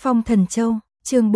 Phong Thần Châu, chương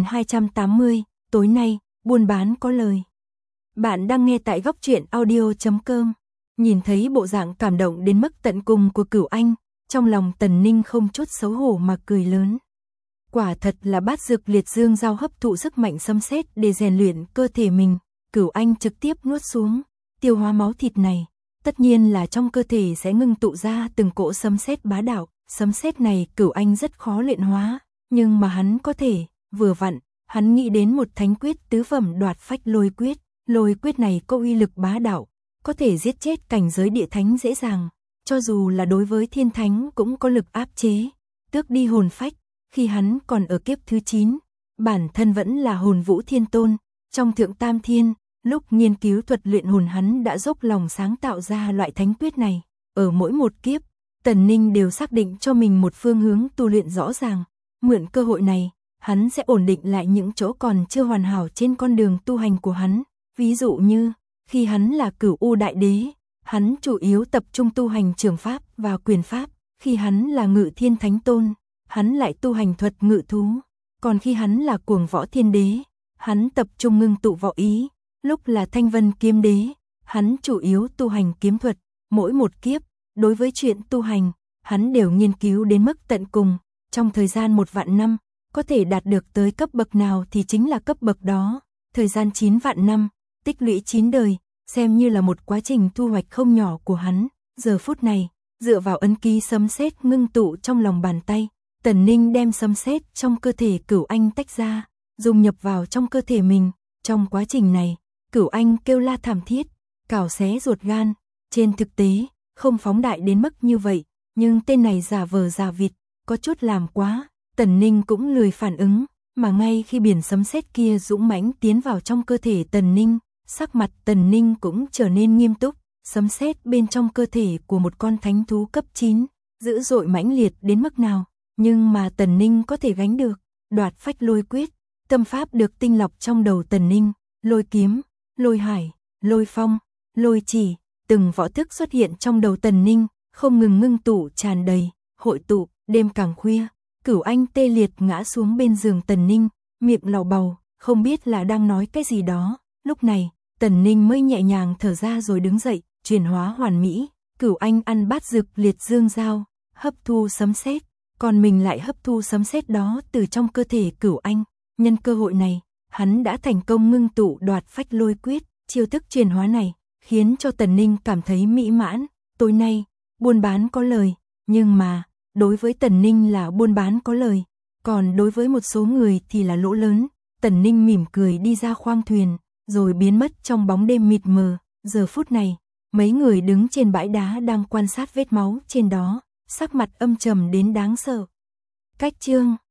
4280, tối nay, buôn bán có lời. Bạn đang nghe tại góc truyện audio.com. Nhìn thấy bộ dạng cảm động đến mức tận cùng của Cửu Anh, trong lòng Tần Ninh không chút xấu hổ mà cười lớn. Quả thật là bát dược liệt dương giao hấp thụ sức mạnh xâm xét để rèn luyện cơ thể mình. Cửu Anh trực tiếp nuốt xuống, tiêu hóa máu thịt này. Tất nhiên là trong cơ thể sẽ ngưng tụ ra từng cỗ sấm sét bá đạo. Sấm sét này Cửu Anh rất khó luyện hóa, nhưng mà hắn có thể, vừa vặn, hắn nghĩ đến một thánh quyết tứ phẩm đoạt phách lôi quyết. Lôi quyết này có uy lực bá đạo, có thể giết chết cảnh giới địa thánh dễ dàng, cho dù là đối với thiên thánh cũng có lực áp chế, tước đi hồn phách. Khi hắn còn ở kiếp thứ 9, bản thân vẫn là hồn vũ thiên tôn, trong thượng tam thiên, lúc nghiên cứu thuật luyện hồn hắn đã dốc lòng sáng tạo ra loại thánh quyết này. Ở mỗi một kiếp, Tần Ninh đều xác định cho mình một phương hướng tu luyện rõ ràng, mượn cơ hội này, hắn sẽ ổn định lại những chỗ còn chưa hoàn hảo trên con đường tu hành của hắn. Ví dụ như, khi hắn là Cửu U Đại Đế, hắn chủ yếu tập trung tu hành trường pháp và quyền pháp, khi hắn là Ngự Thiên Thánh Tôn, hắn lại tu hành thuật ngự thú, còn khi hắn là Cuồng Võ Thiên Đế, hắn tập trung ngưng tụ võ ý, lúc là Thanh Vân Kiếm Đế, hắn chủ yếu tu hành kiếm thuật. Mỗi một kiếp, đối với chuyện tu hành, hắn đều nghiên cứu đến mức tận cùng, trong thời gian 1.000.000 năm, có thể đạt được tới cấp bậc nào thì chính là cấp bậc đó, thời gian 9.000.000 năm, tích lũy 9 đời, xem như là một quá trình thu hoạch không nhỏ của hắn. Giờ phút này, dựa vào ấn ký sấm sét ngưng tụ trong lòng bàn tay, Tần Ninh đem sấm sét trong cơ thể Cửu Anh tách ra, dung nhập vào trong cơ thể mình. Trong quá trình này, Cửu Anh kêu la thảm thiết, cào xé ruột gan. Trên thực tế, không phóng đại đến mức như vậy, nhưng tên này giả vờ giả vịt, có chút làm quá. Tần Ninh cũng lười phản ứng, mà ngay khi biển sấm sét kia dũng mãnh tiến vào trong cơ thể Tần Ninh, sắc mặt Tần Ninh cũng trở nên nghiêm túc. Sấm sét bên trong cơ thể của một con thánh thú cấp 9, dữ dội mãnh liệt đến mức nào, nhưng mà Tần Ninh có thể gánh được. Đoạt phách lôi quyết, tâm pháp được tinh lọc trong đầu Tần Ninh, lôi kiếm, lôi hải, lôi phong, lôi chỉ, từng võ thức xuất hiện trong đầu Tần Ninh, không ngừng ngưng tụ tràn đầy, hội tụ. Đêm càng khuya, Cửu Anh tê liệt ngã xuống bên giường Tần Ninh, miệng lầu bầu, không biết là đang nói cái gì đó. Lúc này, Tần Ninh mới nhẹ nhàng thở ra rồi đứng dậy, chuyển hóa hoàn mỹ. Cửu Anh ăn bát dược liệt dương giao, hấp thu sấm sét, còn mình lại hấp thu sấm sét đó từ trong cơ thể Cửu Anh. Nhân cơ hội này, hắn đã thành công ngưng tụ đoạt phách lôi quyết. Chiêu thức chuyển hóa này khiến cho Tần Ninh cảm thấy mỹ mãn. Tối nay, buôn bán có lời, nhưng mà đối với Tần Ninh là buôn bán có lời, còn đối với một số người thì là lỗ lớn. Tần Ninh mỉm cười đi ra khoang thuyền, rồi biến mất trong bóng đêm mịt mờ. Giờ phút này, mấy người đứng trên bãi đá đang quan sát vết máu trên đó, sắc mặt âm trầm đến đáng sợ. Cách chương